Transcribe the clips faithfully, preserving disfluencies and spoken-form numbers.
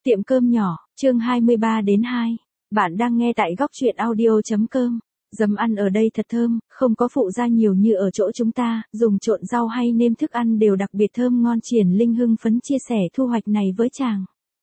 Tiệm cơm nhỏ, chương hai mươi ba đến hai. Bạn đang nghe tại góc truyện audio.com. Dầm ăn ở đây thật thơm, không có phụ gia nhiều như ở chỗ chúng ta, dùng trộn rau hay nêm thức ăn đều đặc biệt thơm ngon. Triển Linh hưng phấn chia sẻ thu hoạch này với chàng.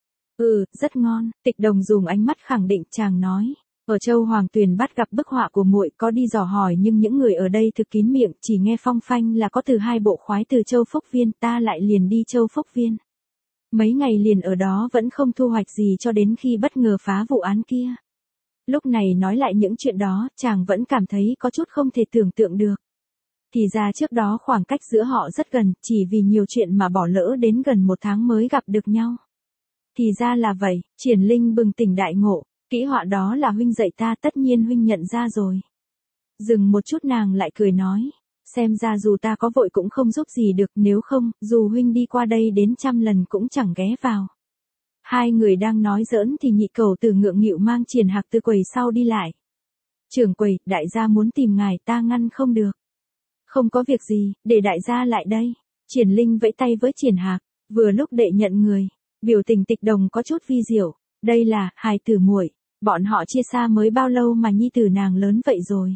Ừ, rất ngon, Tịch Đồng dùng ánh mắt khẳng định. Chàng nói, ở Châu Hoàng Tuyền bắt gặp bức họa của muội, có đi dò hỏi nhưng những người ở đây thực kín miệng, chỉ nghe phong phanh là có từ hai bộ khoái từ Châu Phúc Viên, ta lại liền đi Châu Phúc Viên. Mấy ngày liền ở đó vẫn không thu hoạch gì cho đến khi bất ngờ phá vụ án kia. Lúc này nói lại những chuyện đó, chàng vẫn cảm thấy có chút không thể tưởng tượng được. Thì ra trước đó khoảng cách giữa họ rất gần, chỉ vì nhiều chuyện mà bỏ lỡ đến gần một tháng mới gặp được nhau. Thì ra là vậy, Triển Linh bừng tỉnh đại ngộ, kỹ họa đó là huynh dạy ta, tất nhiên huynh nhận ra rồi. Dừng một chút nàng lại cười nói, xem ra dù ta có vội cũng không giúp gì được, nếu không, dù huynh đi qua đây đến trăm lần cũng chẳng ghé vào. Hai người đang nói giỡn thì nhị cầu từ ngượng nghịu mang Triển Hạc từ quầy sau đi lại. Trưởng quầy, đại gia muốn tìm ngài, ta ngăn không được. Không có việc gì, để đại gia lại đây. Triển Linh vẫy tay với Triển Hạc, vừa lúc đệ nhận người, biểu tình Tịch Đồng có chút vi diệu. Đây là hài tử muội, bọn họ chia xa mới bao lâu mà nhi tử nàng lớn vậy rồi.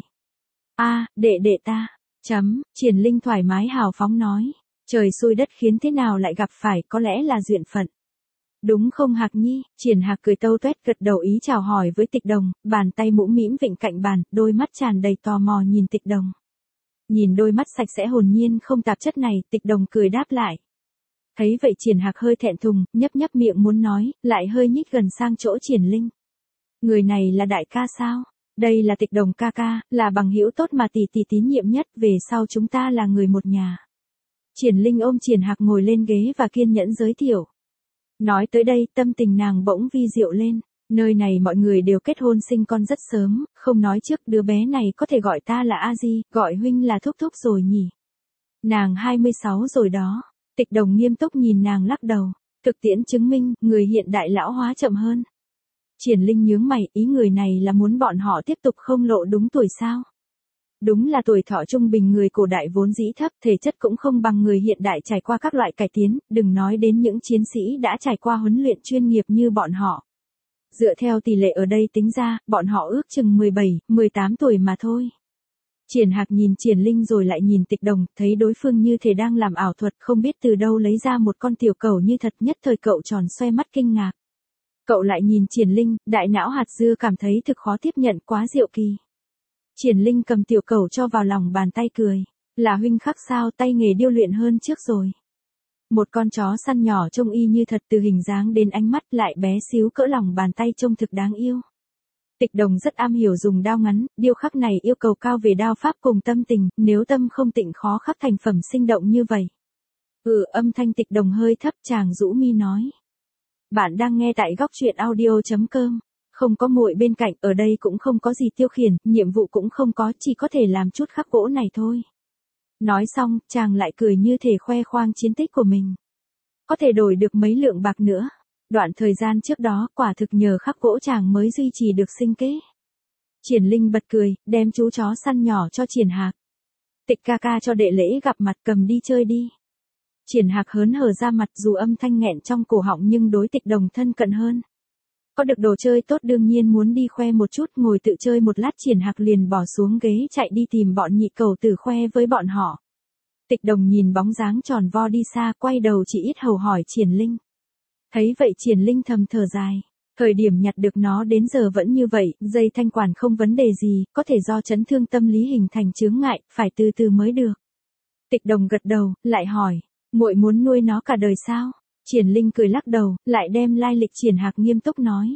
A, đệ đệ ta. Chấm, Triển Linh thoải mái hào phóng nói, trời xui đất khiến thế nào lại gặp phải, có lẽ là duyên phận. Đúng không Hạc nhi? Triển Hạc cười tâu tuét gật đầu ý chào hỏi với Tịch Đồng, bàn tay mũm mĩm vịnh cạnh bàn, đôi mắt tràn đầy tò mò nhìn Tịch Đồng. Nhìn đôi mắt sạch sẽ hồn nhiên không tạp chất này, Tịch Đồng cười đáp lại. Thấy vậy Triển Hạc hơi thẹn thùng, nhấp nhấp miệng muốn nói, lại hơi nhích gần sang chỗ Triển Linh. Người này là đại ca sao? Đây là Tịch Đồng ca ca, là bằng hữu tốt mà tỷ tỷ tín nhiệm nhất, về sau chúng ta là người một nhà. Triển Linh ôm Triển Hạc ngồi lên ghế và kiên nhẫn giới thiệu. Nói tới đây, tâm tình nàng bỗng vi diệu lên, nơi này mọi người đều kết hôn sinh con rất sớm, không nói trước đứa bé này có thể gọi ta là A Di, gọi huynh là Thúc Thúc rồi nhỉ. Nàng hai mươi sáu rồi đó. Tịch Đồng nghiêm túc nhìn nàng lắc đầu, thực tiễn chứng minh, người hiện đại lão hóa chậm hơn. Triển Linh nhướng mày, ý người này là muốn bọn họ tiếp tục không lộ đúng tuổi sao? Đúng là tuổi thọ trung bình người cổ đại vốn dĩ thấp, thể chất cũng không bằng người hiện đại trải qua các loại cải tiến, đừng nói đến những chiến sĩ đã trải qua huấn luyện chuyên nghiệp như bọn họ. Dựa theo tỷ lệ ở đây tính ra, bọn họ ước chừng mười bảy, mười tám tuổi mà thôi. Triển Hạc nhìn Triển Linh rồi lại nhìn Tịch Đồng, thấy đối phương như thể đang làm ảo thuật, không biết từ đâu lấy ra một con tiểu cẩu như thật, nhất thời cậu tròn xoe mắt kinh ngạc. Cậu lại nhìn Triển Linh, đại não hạt dưa cảm thấy thực khó tiếp nhận, quá diệu kỳ. Triển Linh cầm tiểu cẩu cho vào lòng bàn tay cười, là huynh khắc sao, tay nghề điêu luyện hơn trước rồi. Một con chó săn nhỏ trông y như thật, từ hình dáng đến ánh mắt lại bé xíu cỡ lòng bàn tay, trông thực đáng yêu. Tịch Đồng rất am hiểu dùng đao ngắn, điêu khắc này yêu cầu cao về đao pháp cùng tâm tình, nếu tâm không tịnh khó khắc thành phẩm sinh động như vậy. Ừ, âm thanh Tịch Đồng hơi thấp, chàng rũ mi nói. Bạn đang nghe tại góc truyện audio.com. Không có muội bên cạnh, ở đây cũng không có gì tiêu khiển, nhiệm vụ cũng không có, chỉ có thể làm chút khắc gỗ này thôi. Nói xong, chàng lại cười như thể khoe khoang chiến tích của mình. Có thể đổi được mấy lượng bạc nữa. Đoạn thời gian trước đó, quả thực nhờ khắc gỗ chàng mới duy trì được sinh kế. Triển Linh bật cười, đem chú chó săn nhỏ cho Triển Hạc. Tịch ca ca cho đệ lễ gặp mặt, cầm đi chơi đi. Triển Hạc hớn hở ra mặt, dù âm thanh nghẹn trong cổ họng nhưng đối Tịch Đồng thân cận hơn. Có được đồ chơi tốt đương nhiên muốn đi khoe một chút, ngồi tự chơi một lát Triển Hạc liền bỏ xuống ghế chạy đi tìm bọn nhị cầu tử khoe với bọn họ. Tịch Đồng nhìn bóng dáng tròn vo đi xa, quay đầu chỉ ít hầu hỏi Triển Linh. Thấy vậy Triển Linh thầm thở dài, thời điểm nhặt được nó đến giờ vẫn như vậy, dây thanh quản không vấn đề gì, có thể do chấn thương tâm lý hình thành chướng ngại, phải từ từ mới được. Tịch Đồng gật đầu, lại hỏi, muội muốn nuôi nó cả đời sao? Triển Linh cười lắc đầu, lại đem lai lịch Triển Hạc nghiêm túc nói.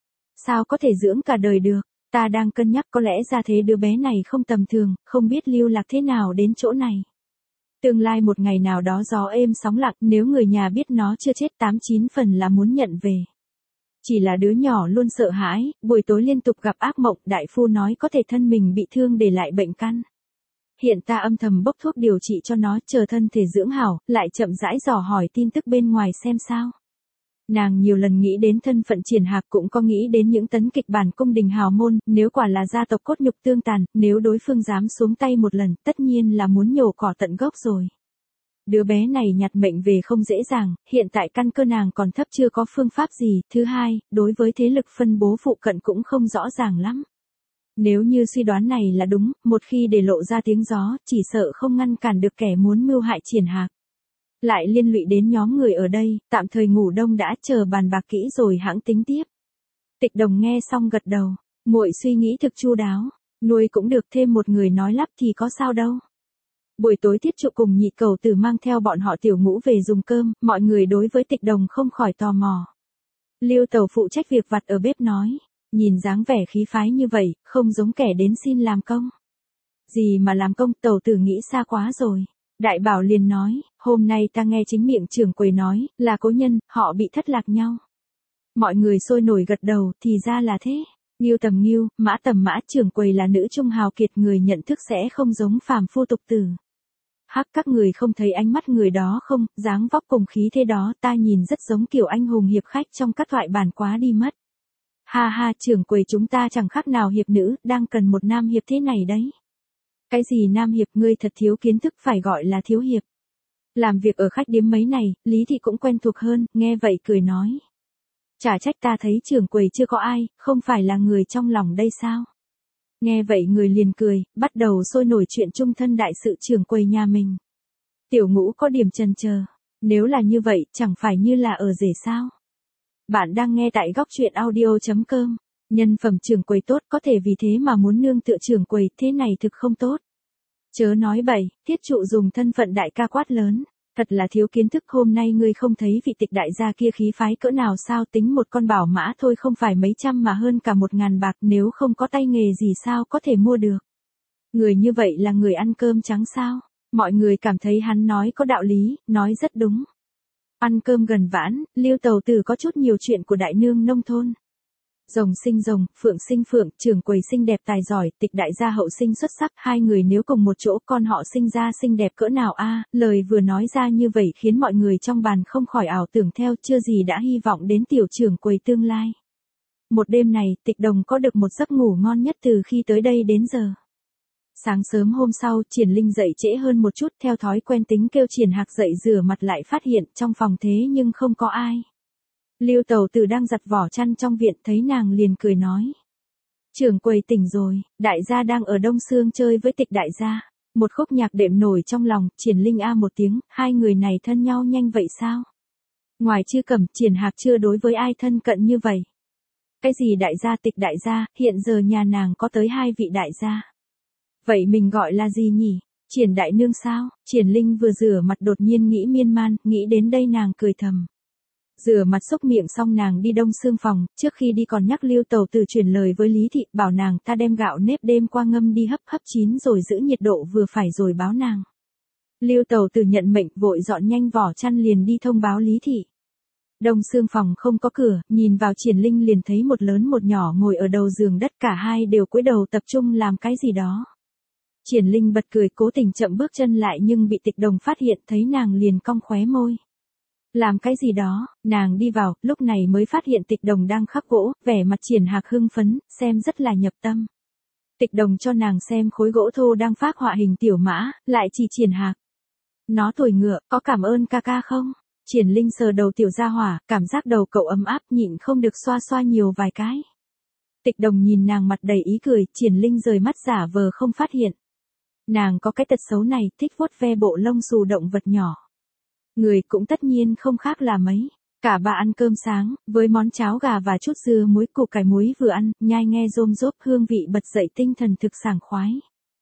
Sao có thể dưỡng cả đời được, ta đang cân nhắc có lẽ ra thế đứa bé này không tầm thường, không biết lưu lạc thế nào đến chỗ này. Tương lai một ngày nào đó gió êm sóng lặng, nếu người nhà biết nó chưa chết tám chín phần là muốn nhận về. Chỉ là đứa nhỏ luôn sợ hãi, buổi tối liên tục gặp ác mộng, đại phu nói có thể thân mình bị thương để lại bệnh căn. Hiện ta âm thầm bốc thuốc điều trị cho nó, chờ thân thể dưỡng hảo, lại chậm rãi dò hỏi tin tức bên ngoài xem sao. Nàng nhiều lần nghĩ đến thân phận Triển Hạc, cũng có nghĩ đến những tấn kịch bản cung đình hào môn, nếu quả là gia tộc cốt nhục tương tàn, nếu đối phương dám xuống tay một lần, tất nhiên là muốn nhổ cỏ tận gốc rồi. Đứa bé này nhặt mệnh về không dễ dàng, hiện tại căn cơ nàng còn thấp chưa có phương pháp gì. Thứ hai, đối với thế lực phân bố phụ cận cũng không rõ ràng lắm. Nếu như suy đoán này là đúng, một khi để lộ ra tiếng gió, chỉ sợ không ngăn cản được kẻ muốn mưu hại Triển Hạc. Lại liên lụy đến nhóm người ở đây, tạm thời ngủ đông đã, chờ bàn bạc kỹ rồi hãng tính tiếp. Tịch Đồng nghe xong gật đầu, muội suy nghĩ thực chu đáo, nuôi cũng được, thêm một người nói lắp thì có sao đâu. Buổi tối Tiết Trụ cùng Nhị Cẩu Tử mang theo bọn họ tiểu ngũ về dùng cơm, mọi người đối với Tịch Đồng không khỏi tò mò. Lưu Tẩu phụ trách việc vặt ở bếp nói, nhìn dáng vẻ khí phái như vậy, không giống kẻ đến xin làm công. Gì mà làm công, Tẩu Tử nghĩ xa quá rồi. Đại Bảo liền nói, hôm nay ta nghe chính miệng trưởng quầy nói, là cố nhân, họ bị thất lạc nhau. Mọi người sôi nổi gật đầu, thì ra là thế. Ngưu Tầm Ngưu, Mã Tầm Mã, trưởng quầy là nữ trung hào kiệt, người nhận thức sẽ không giống phàm phu tục tử. Hắc, các người không thấy ánh mắt người đó không, dáng vóc cùng khí thế đó, ta nhìn rất giống kiểu anh hùng hiệp khách trong các thoại bản quá đi mất. Ha ha, trưởng quầy chúng ta chẳng khác nào hiệp nữ, đang cần một nam hiệp thế này đấy. Cái gì nam hiệp, ngươi thật thiếu kiến thức, phải gọi là thiếu hiệp. Làm việc ở khách điếm mấy này, Lý Thị cũng quen thuộc hơn, nghe vậy cười nói. Chả trách ta thấy trưởng quầy chưa có ai, không phải là người trong lòng đây sao? Nghe vậy người liền cười, bắt đầu sôi nổi chuyện chung thân đại sự trưởng quầy nhà mình. Tiểu Ngũ có điểm chần chờ, nếu là như vậy, chẳng phải như là ở rể sao? Bạn đang nghe tại góc truyện audio chấm com. Nhân phẩm trưởng quầy tốt, có thể vì thế mà muốn nương tựa trưởng quầy, thế này thực không tốt. Chớ nói bậy, Tiết Trụ dùng thân phận đại ca quát lớn. Thật là thiếu kiến thức, hôm nay ngươi không thấy vị Tịch đại gia kia khí phái cỡ nào sao, tính một con bảo mã thôi không phải mấy trăm mà hơn cả một ngàn bạc, nếu không có tay nghề gì sao có thể mua được. Người như vậy là người ăn cơm trắng sao? Mọi người cảm thấy hắn nói có đạo lý, nói rất đúng. Ăn cơm gần vãn, Lưu Tẩu Tử có chút nhiều chuyện của đại nương nông thôn. Rồng sinh rồng, phượng sinh phượng, trưởng quầy xinh đẹp tài giỏi, Tịch đại gia hậu sinh xuất sắc, hai người nếu cùng một chỗ con họ sinh ra xinh đẹp cỡ nào a, lời vừa nói ra như vậy khiến mọi người trong bàn không khỏi ảo tưởng theo, chưa gì đã hy vọng đến tiểu trưởng quầy tương lai. Một đêm này, Tịch Đồng có được một giấc ngủ ngon nhất từ khi tới đây đến giờ. Sáng sớm hôm sau, Triển Linh dậy trễ hơn một chút, theo thói quen tính kêu Triển Hạc dậy rửa mặt, lại phát hiện trong phòng thế nhưng không có ai. Lưu Tẩu Tử đang giặt vỏ chăn trong viện, thấy nàng liền cười nói. Trưởng quầy tỉnh rồi, đại gia đang ở Đông Sương chơi với Tịch đại gia. Một khúc nhạc đệm nổi trong lòng, Triển Linh a một tiếng, hai người này thân nhau nhanh vậy sao? Ngoài Chư Cẩm, Triển Hạc chưa đối với ai thân cận như vậy. Cái gì đại gia, Tịch đại gia, hiện giờ nhà nàng có tới hai vị đại gia. Vậy mình gọi là gì nhỉ? Triển đại nương sao? Triển Linh vừa rửa mặt đột nhiên nghĩ miên man, nghĩ đến đây nàng cười thầm. Rửa mặt xúc miệng xong nàng đi Đông Sương phòng, trước khi đi còn nhắc Lưu Tẩu Tử truyền lời với Lý Thị, bảo nàng ta đem gạo nếp đêm qua ngâm đi hấp hấp chín rồi giữ nhiệt độ vừa phải rồi báo nàng. Lưu Tẩu Tử nhận mệnh, vội dọn nhanh vỏ chăn liền đi thông báo Lý Thị. Đông Sương phòng không có cửa, nhìn vào Triển Linh liền thấy một lớn một nhỏ ngồi ở đầu giường đất, cả hai đều cúi đầu tập trung làm cái gì đó. Triển Linh bật cười, cố tình chậm bước chân lại nhưng bị Tịch Đồng phát hiện, thấy nàng liền cong khóe môi. Làm cái gì đó, nàng đi vào, lúc này mới phát hiện Tịch Đồng đang khắc gỗ, vẻ mặt Triển Hạc hưng phấn, xem rất là nhập tâm. Tịch Đồng cho nàng xem khối gỗ thô đang phác họa hình tiểu mã, lại chỉ Triển Hạc. Nó tuổi ngựa, có cảm ơn ca ca không? Triển Linh sờ đầu tiểu gia hỏa, cảm giác đầu cậu ấm áp, nhịn không được xoa xoa nhiều vài cái. Tịch Đồng nhìn nàng mặt đầy ý cười, Triển Linh rời mắt giả vờ không phát hiện. Nàng có cái tật xấu này, thích vuốt ve bộ lông xù động vật nhỏ. Người cũng tất nhiên không khác là mấy. Cả ba ăn cơm sáng, với món cháo gà và chút dưa muối củ cải muối vừa ăn, nhai nghe rôm rốp hương vị bật dậy tinh thần thực sảng khoái.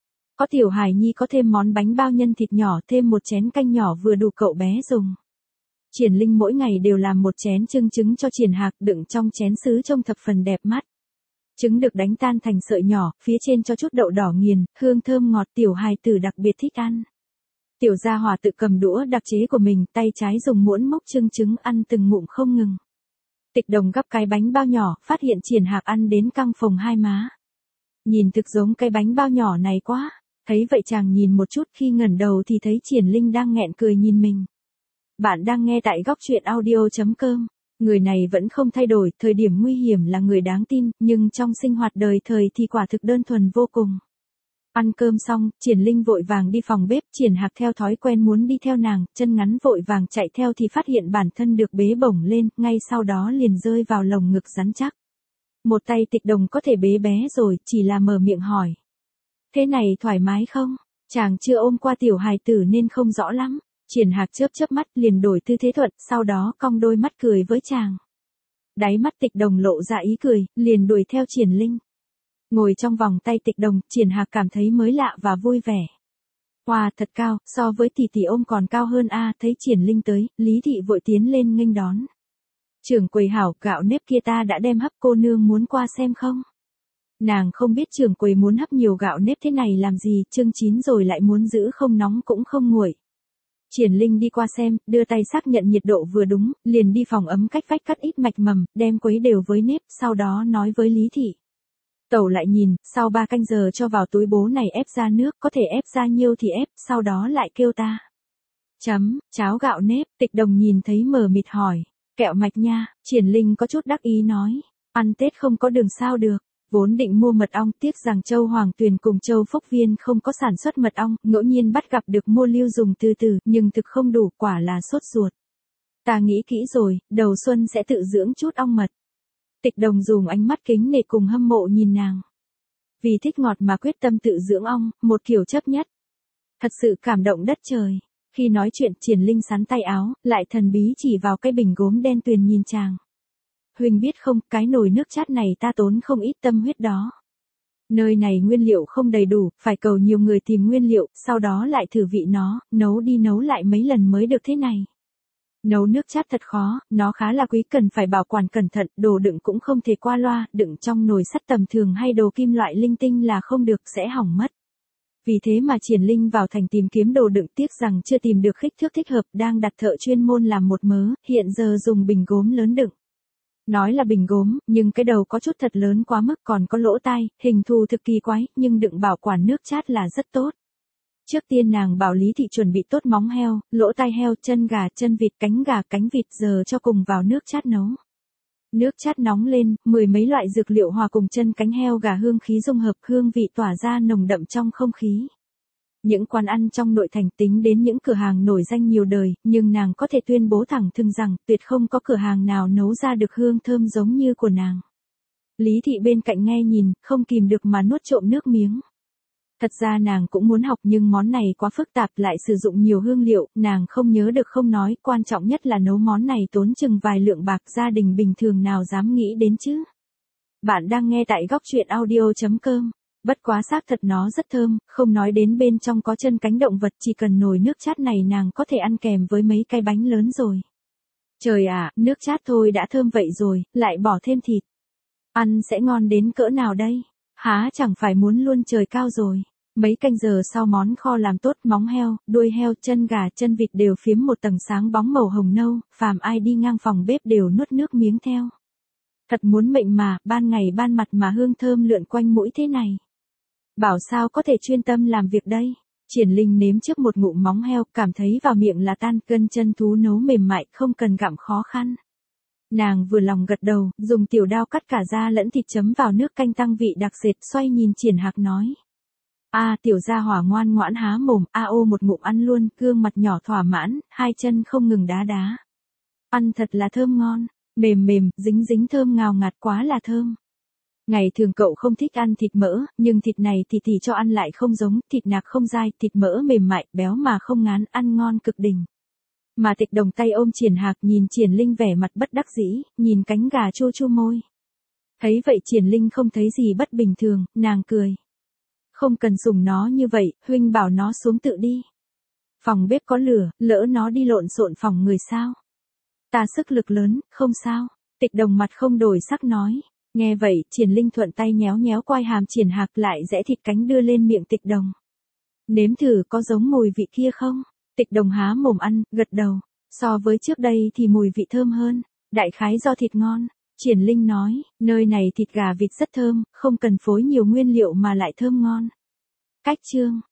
Có tiểu hài nhi có thêm món bánh bao nhân thịt nhỏ, thêm một chén canh nhỏ vừa đủ cậu bé dùng. Triển Linh mỗi ngày đều làm một chén trưng trứng cho Triển Hạc, đựng trong chén sứ trông thập phần đẹp mắt. Trứng được đánh tan thành sợi nhỏ, phía trên cho chút đậu đỏ nghiền, hương thơm ngọt, tiểu hài tử đặc biệt thích ăn. Tiểu gia hỏa tự cầm đũa đặc chế của mình, tay trái dùng muỗng múc trưng trứng ăn từng ngụm không ngừng. Tịch Đồng gắp cái bánh bao nhỏ, phát hiện Triển Hạc ăn đến căng phồng hai má. Nhìn thực giống cái bánh bao nhỏ này quá. Thấy vậy chàng nhìn một chút, khi ngẩng đầu thì thấy Triển Linh đang nghẹn cười nhìn mình. Bạn đang nghe tại góc truyện audio chấm com. Người này vẫn không thay đổi, thời điểm nguy hiểm là người đáng tin, nhưng trong sinh hoạt đời thời thì quả thực đơn thuần vô cùng. Ăn cơm xong, Triển Linh vội vàng đi phòng bếp, Triển Hạc theo thói quen muốn đi theo nàng, chân ngắn vội vàng chạy theo thì phát hiện bản thân được bế bổng lên, ngay sau đó liền rơi vào lồng ngực rắn chắc. Một tay Tịch Đồng có thể bế bé rồi, chỉ là mở miệng hỏi. Thế này thoải mái không? Chàng chưa ôm qua tiểu hài tử nên không rõ lắm. Triển Hạc chớp chớp mắt liền đổi tư thế thuận, sau đó cong đôi mắt cười với chàng. Đáy mắt Tịch Đồng lộ ra ý cười, liền đuổi theo Triển Linh. Ngồi trong vòng tay Tịch Đồng, Triển Hạc cảm thấy mới lạ và vui vẻ. Wow, thật cao, so với tỷ tỷ ôm còn cao hơn a. Thấy Triển Linh tới, Lý Thị vội tiến lên nghênh đón. Trưởng quầy hảo, gạo nếp kia ta đã đem hấp, cô nương muốn qua xem không? Nàng không biết trưởng quầy muốn hấp nhiều gạo nếp thế này làm gì, chưng chín rồi lại muốn giữ không nóng cũng không nguội. Triển Linh đi qua xem, đưa tay xác nhận nhiệt độ vừa đúng, liền đi phòng ấm cách vách cắt ít mạch mầm, đem quấy đều với nếp, sau đó nói với Lý Thị. Tẩu lại nhìn, sau ba canh giờ cho vào túi bố này ép ra nước, có thể ép ra nhiêu thì ép, sau đó lại kêu ta. Chấm, cháo gạo nếp, Tịch Đồng nhìn thấy mờ mịt hỏi, kẹo mạch nha, Triển Linh có chút đắc ý nói, ăn Tết không có đường sao được. Vốn định mua mật ong, tiếc rằng Châu Hoàng Tuyền cùng Châu Phúc Viên không có sản xuất mật ong, ngẫu nhiên bắt gặp được mua lưu dùng từ từ, nhưng thực không đủ, quả là sốt ruột. Ta nghĩ kỹ rồi, đầu xuân sẽ tự dưỡng chút ong mật. Tịch Đồng dùng ánh mắt kính nể cùng hâm mộ nhìn nàng. Vì thích ngọt mà quyết tâm tự dưỡng ong, một kiểu chấp nhất. Thật sự cảm động đất trời. Khi nói chuyện, Triển Linh sắn tay áo, lại thần bí chỉ vào cái bình gốm đen tuyền nhìn chàng. Huỳnh biết không, cái nồi nước chát này ta tốn không ít tâm huyết đó. Nơi này nguyên liệu không đầy đủ, phải cầu nhiều người tìm nguyên liệu, sau đó lại thử vị nó, nấu đi nấu lại mấy lần mới được thế này. Nấu nước chát thật khó, nó khá là quý, cần phải bảo quản cẩn thận, đồ đựng cũng không thể qua loa, đựng trong nồi sắt tầm thường hay đồ kim loại linh tinh là không được, sẽ hỏng mất. Vì thế mà Triển Linh vào thành tìm kiếm đồ đựng, tiếc rằng chưa tìm được kích thước thích hợp, đang đặt thợ chuyên môn làm một mớ, hiện giờ dùng bình gốm lớn đựng. Nói là bình gốm, nhưng cái đầu có chút thật lớn quá mức, còn có lỗ tai, hình thù thực kỳ quái, nhưng đựng bảo quản nước chát là rất tốt. Trước tiên nàng bảo Lý Thị chuẩn bị tốt móng heo, lỗ tai heo, chân gà, chân vịt, cánh gà, cánh vịt, giờ cho cùng vào nước chát nấu. Nước chát nóng lên, mười mấy loại dược liệu hòa cùng chân cánh heo gà hương khí dung hợp, hương vị tỏa ra nồng đậm trong không khí. Những quán ăn trong nội thành, tính đến những cửa hàng nổi danh nhiều đời, nhưng nàng có thể tuyên bố thẳng thừng rằng, tuyệt không có cửa hàng nào nấu ra được hương thơm giống như của nàng. Lý Thị bên cạnh nghe nhìn, không kìm được mà nuốt trộm nước miếng. Thật ra nàng cũng muốn học, nhưng món này quá phức tạp, lại sử dụng nhiều hương liệu, nàng không nhớ được không nói, quan trọng nhất là nấu món này tốn chừng vài lượng bạc, gia đình bình thường nào dám nghĩ đến chứ. Bạn đang nghe tại góc truyện audio chấm com. Bất quá xác thật nó rất thơm, không nói đến bên trong có chân cánh động vật, chỉ cần nồi nước chát này nàng có thể ăn kèm với mấy cái bánh lớn rồi. Trời ạ, nước chát thôi đã thơm vậy rồi, lại bỏ thêm thịt. Ăn sẽ ngon đến cỡ nào đây? Há chẳng phải muốn luôn trời cao rồi. Mấy canh giờ sau món kho làm tốt, móng heo, đuôi heo, chân gà, chân vịt đều phiếm một tầng sáng bóng màu hồng nâu, phàm ai đi ngang phòng bếp đều nuốt nước miếng theo. Thật muốn mệnh mà, ban ngày ban mặt mà hương thơm lượn quanh mũi thế này. Bảo sao có thể chuyên tâm làm việc đây. Triển Linh nếm trước một ngụm móng heo, cảm thấy vào miệng là tan, gân chân thú nấu mềm mại, không cần gặm khó khăn. Nàng vừa lòng gật đầu, dùng tiểu đao cắt cả da lẫn thịt chấm vào nước canh tăng vị đặc sệt, xoay nhìn Triển Hạc nói. A tiểu gia hỏa ngoan ngoãn há mồm, a ô một ngụm ăn luôn, gương mặt nhỏ thỏa mãn, hai chân không ngừng đá đá. Ăn thật là thơm ngon, mềm mềm, dính dính thơm ngào ngạt, quá là thơm. Ngày thường cậu không thích ăn thịt mỡ, nhưng thịt này thì tỷ cho ăn lại không giống, thịt nạc không dai, thịt mỡ mềm mại, béo mà không ngán, ăn ngon cực đỉnh. Mà Tịch Đồng tay ôm Triển Hạc, nhìn Triển Linh vẻ mặt bất đắc dĩ, nhìn cánh gà chua chua môi. Thấy vậy Triển Linh không thấy gì bất bình thường, nàng cười. Không cần dùng nó như vậy, huynh bảo nó xuống tự đi. Phòng bếp có lửa, lỡ nó đi lộn xộn phòng người sao? Ta sức lực lớn, không sao. Tịch Đồng mặt không đổi sắc nói. Nghe vậy, Triển Linh thuận tay nhéo nhéo quai hàm Triển Hạc, lại rẽ thịt cánh đưa lên miệng Tịch Đồng. Nếm thử có giống mùi vị kia không? Tịch Đồng há mồm ăn, gật đầu. So với trước đây thì mùi vị thơm hơn, đại khái do thịt ngon. Triển Linh nói, nơi này thịt gà vịt rất thơm, không cần phối nhiều nguyên liệu mà lại thơm ngon. Cách chương